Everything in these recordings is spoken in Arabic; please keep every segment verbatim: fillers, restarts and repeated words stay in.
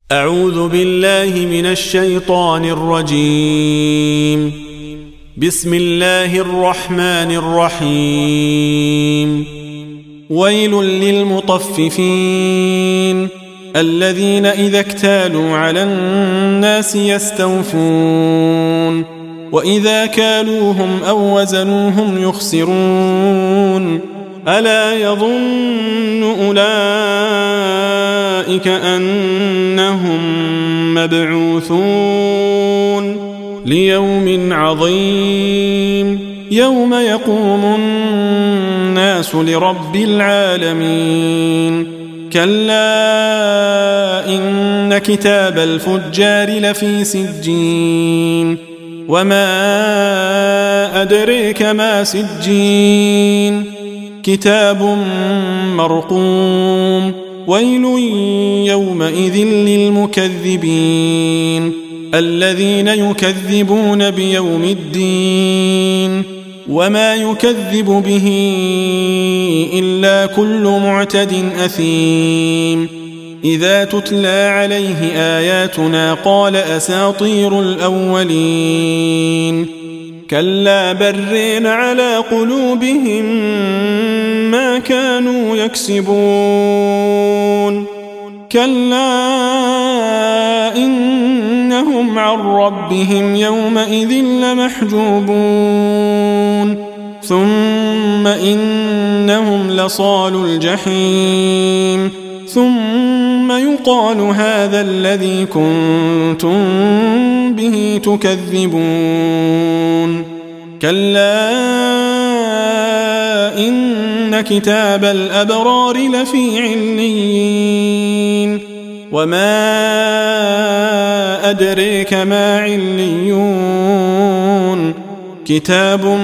أعوذ بالله من الشيطان الرجيم. بسم الله الرحمن الرحيم. ويل للمطففين الذين إذا اكتالوا على الناس يستوفون وإذا كالوهم أو وزنوهم يخسرون ألا يظن أولئك أنهم مبعوثون ليوم عظيم يوم يقوم الناس لرب العالمين. كلا إن كتاب الفجار لفي سجين وما أدريك ما سجين كتاب مرقوم. ويل يومئذ للمكذبين الذين يكذبون بيوم الدين وما يكذب به إلا كل معتد أثيم. إذا تتلى عليه آياتنا قال أساطير الأولين. كلا برين على قلوبهم ما كانوا يكسبون. كلا إنهم عن ربهم يومئذ لمحجوبون ثم إنهم لصالو الجحيم ثم يقال هذا الذي كنتم به تكذبون. كلا إن كتاب الأبرار لفي عليين وما أدريك ما عليون كتاب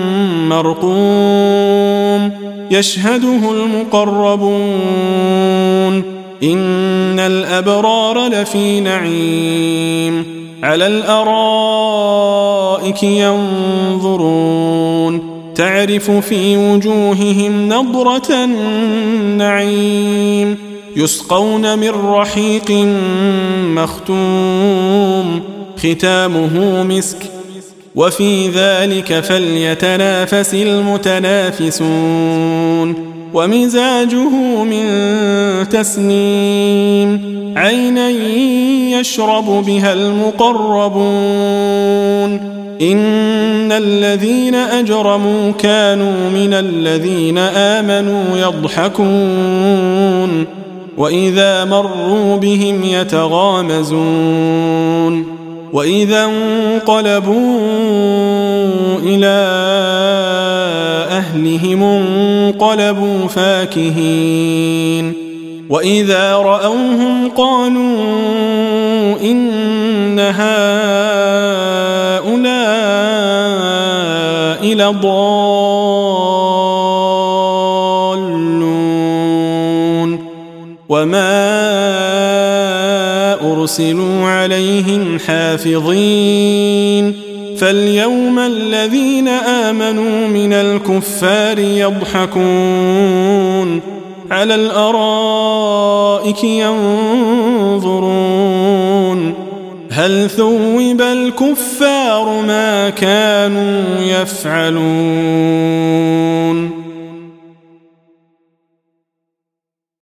مرقوم يشهده المقربون. إن الأبرار لفي نعيم على الأرائك ينظرون تعرف في وجوههم نضرة النعيم يسقون من رحيق مختوم ختامه مسك وفي ذلك فليتنافس المتنافسون. ومزاجه من تسنيم عينا يشرب بها المقربون. إن الذين أجرموا كانوا من الذين آمنوا يضحكون وإذا مروا بهم يتغامزون وإذا انقلبوا إلى أهلهم انقلبوا فاكهين وإذا رأوهم قالوا إن هؤلاء لضالون وما أرسلوا عليهم حافظين. فاليوم الذين آمنوا من الكفار يضحكون على الأرائك ينظرون هل ثوب الكفار ما كانوا يفعلون.